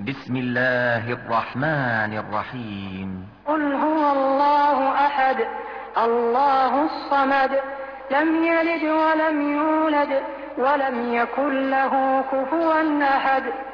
بسم الله الرحمن الرحيم. قل هو الله أحد الله الصمد لم يلد ولم يولد ولم يكن له كفوا أحد.